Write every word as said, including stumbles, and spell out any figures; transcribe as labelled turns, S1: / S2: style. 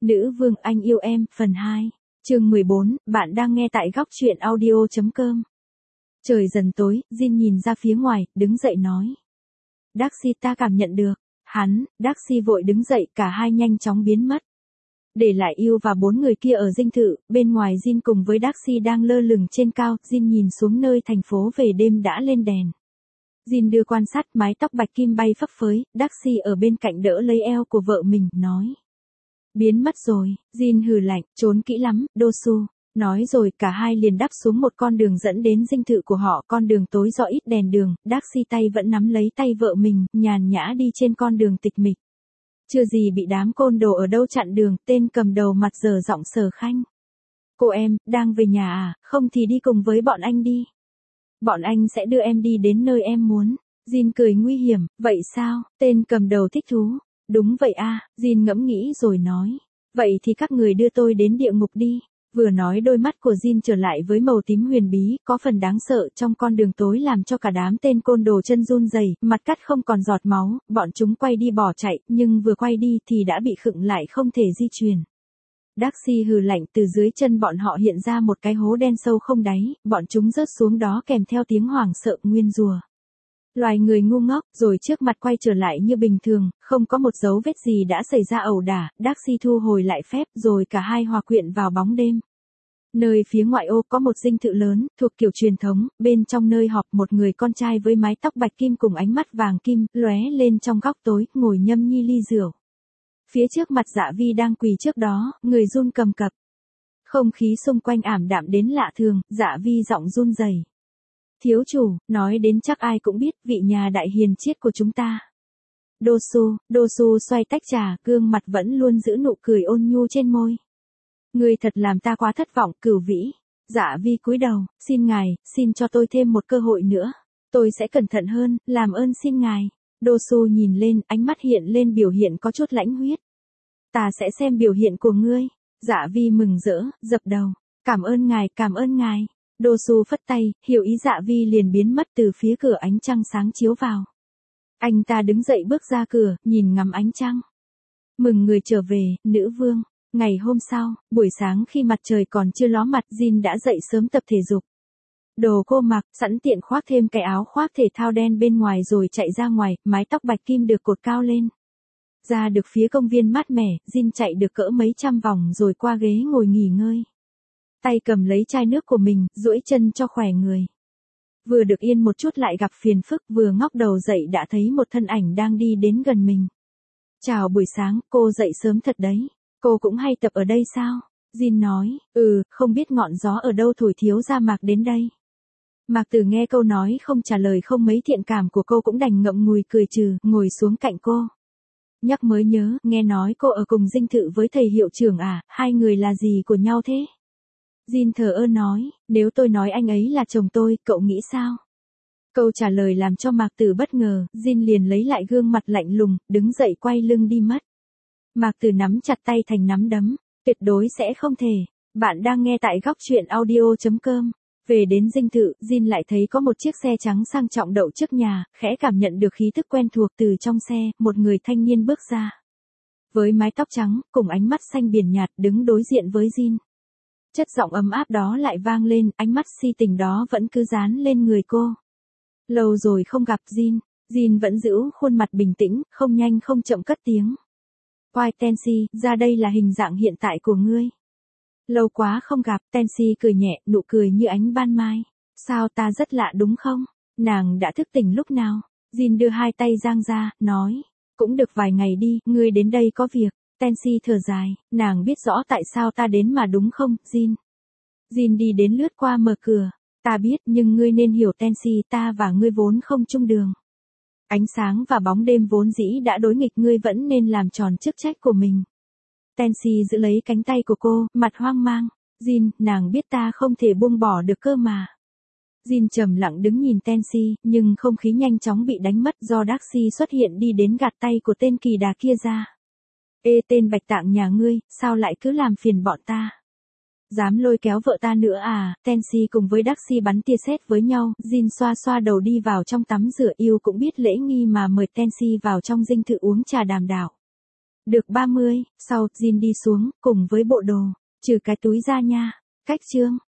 S1: Nữ vương anh yêu em, phần hai. Chương mười bốn, bạn đang nghe tại góc truyện audio chấm com. Trời dần tối, Jin nhìn ra phía ngoài, đứng dậy nói. Darcy, ta cảm nhận được. Hắn, Darcy vội đứng dậy, cả hai nhanh chóng biến mất. Để lại yêu và bốn người kia ở dinh thự, bên ngoài Jin cùng với Darcy đang lơ lửng trên cao, Jin nhìn xuống nơi thành phố về đêm đã lên đèn. Jin đưa quan sát, mái tóc bạch kim bay phấp phới, Darcy ở bên cạnh đỡ lấy eo của vợ mình, nói. Biến mất rồi, Jin hừ lạnh, trốn kỹ lắm, Dosu. Nói rồi cả hai liền đáp xuống một con đường dẫn đến dinh thự của họ, con đường tối do ít đèn đường, Darcy tay vẫn nắm lấy tay vợ mình, nhàn nhã đi trên con đường tịch mịch. Chưa gì bị đám côn đồ ở đâu chặn đường, tên cầm đầu mặt dở giọng Sở Khanh. Cô em, đang về nhà à, không thì đi cùng với bọn anh đi. Bọn anh sẽ đưa em đi đến nơi em muốn. Jin cười nguy hiểm, vậy sao, tên cầm đầu thích thú. Đúng vậy a, à, Jin ngẫm nghĩ rồi nói. Vậy thì các người đưa tôi đến địa ngục đi. Vừa nói đôi mắt của Jin trở lại với màu tím huyền bí, có phần đáng sợ trong con đường tối làm cho cả đám tên côn đồ chân run rẩy, mặt cắt không còn giọt máu, bọn chúng quay đi bỏ chạy, nhưng vừa quay đi thì đã bị khựng lại không thể di chuyển. Darcy hừ lạnh, từ dưới chân bọn họ hiện ra một cái hố đen sâu không đáy, bọn chúng rớt xuống đó kèm theo tiếng hoảng sợ nguyên rùa. Loài người ngu ngốc, rồi trước mặt quay trở lại như bình thường, không có một dấu vết gì đã xảy ra ẩu đả, Darcy thu hồi lại phép, rồi cả hai hòa quyện vào bóng đêm. Nơi phía ngoại ô có một dinh thự lớn, thuộc kiểu truyền thống, bên trong nơi họp một người con trai với mái tóc bạch kim cùng ánh mắt vàng kim, lóe lên trong góc tối, ngồi nhâm nhi ly rượu. Phía trước mặt Dạ Vi đang quỳ trước đó, người run cầm cập. Không khí xung quanh ảm đạm đến lạ thường, Dạ Vi giọng run rẩy. Thiếu chủ, nói đến chắc ai cũng biết, vị nhà đại hiền triết của chúng ta. Dosu, Dosu xoay tách trà, gương mặt vẫn luôn giữ nụ cười ôn nhu trên môi. Người thật làm ta quá thất vọng, Cửu Vĩ. Dạ Vi cúi đầu, xin ngài, xin cho tôi thêm một cơ hội nữa. Tôi sẽ cẩn thận hơn, làm ơn xin ngài. Dosu nhìn lên, ánh mắt hiện lên biểu hiện có chút lãnh huyết. Ta sẽ xem biểu hiện của ngươi. Dạ Vi mừng rỡ, dập đầu. Cảm ơn ngài, cảm ơn ngài. Dosu phất tay, hiểu ý Dạ Vi liền biến mất từ phía cửa, ánh trăng sáng chiếu vào. Anh ta đứng dậy bước ra cửa, nhìn ngắm ánh trăng. Mừng người trở về, nữ vương. Ngày hôm sau, buổi sáng khi mặt trời còn chưa ló mặt, Jin đã dậy sớm tập thể dục. Đồ cô mặc, sẵn tiện khoác thêm cái áo khoác thể thao đen bên ngoài rồi chạy ra ngoài, mái tóc bạch kim được cột cao lên. Ra được phía công viên mát mẻ, Jin chạy được cỡ mấy trăm vòng rồi qua ghế ngồi nghỉ ngơi. Tay cầm lấy chai nước của mình, duỗi chân cho khỏe người. Vừa được yên một chút lại gặp phiền phức, vừa ngóc đầu dậy đã thấy một thân ảnh đang đi đến gần mình. Chào buổi sáng, cô dậy sớm thật đấy. Cô cũng hay tập ở đây sao? Jin nói, ừ, không biết ngọn gió ở đâu thổi thiếu ra Mạc đến đây. Mạc Tử nghe câu nói không trả lời không mấy thiện cảm của cô cũng đành ngậm ngùi cười trừ, ngồi xuống cạnh cô. Nhắc mới nhớ, nghe nói cô ở cùng dinh thự với thầy hiệu trưởng à, hai người là gì của nhau thế? Jin thờ ơ nói, nếu tôi nói anh ấy là chồng tôi, cậu nghĩ sao? Câu trả lời làm cho Mạc Tử bất ngờ, Jin liền lấy lại gương mặt lạnh lùng, đứng dậy quay lưng đi mất. Mạc Tử nắm chặt tay thành nắm đấm, tuyệt đối sẽ không thể. Bạn đang nghe tại góc truyện audio chấm com. Về đến dinh thự, Jin lại thấy có một chiếc xe trắng sang trọng đậu trước nhà, khẽ cảm nhận được khí tức quen thuộc từ trong xe, một người thanh niên bước ra. Với mái tóc trắng, cùng ánh mắt xanh biển nhạt đứng đối diện với Jin. Chất giọng ấm áp đó lại vang lên, ánh mắt si tình đó vẫn cứ dán lên người cô. Lâu rồi không gặp Jin, Jin vẫn giữ khuôn mặt bình tĩnh, không nhanh không chậm cất tiếng. White Tensi, ra đây là hình dạng hiện tại của ngươi. Lâu quá không gặp, Tensi cười nhẹ, nụ cười như ánh ban mai. Sao ta rất lạ đúng không? Nàng đã thức tỉnh lúc nào? Jin đưa hai tay giang ra, nói. Cũng được vài ngày đi, ngươi đến đây có việc. Tensi thở dài, nàng biết rõ tại sao ta đến mà đúng không, Jin? Jin đi đến lướt qua mở cửa. Ta biết, nhưng ngươi nên hiểu Tensi, ta và ngươi vốn không chung đường. Ánh sáng và bóng đêm vốn dĩ đã đối nghịch, ngươi vẫn nên làm tròn chức trách của mình. Tensi giữ lấy cánh tay của cô, mặt hoang mang. Jin, nàng biết ta không thể buông bỏ được cơ mà. Jin trầm lặng đứng nhìn Tensi, nhưng không khí nhanh chóng bị đánh mất do Darcy xuất hiện đi đến gạt tay của tên kỳ đà kia ra. Ê tên bạch tạng nhà ngươi, sao lại cứ làm phiền bọn ta? Dám lôi kéo vợ ta nữa à? Tensi cùng với Darcy bắn tia sét với nhau, Jin xoa xoa đầu đi vào trong tắm rửa, yêu cũng biết lễ nghi mà mời Tensi vào trong dinh thự uống trà đàm đạo. Được ba mươi, sau, Jin đi xuống, cùng với bộ đồ. Trừ cái túi ra nha. Cách chương.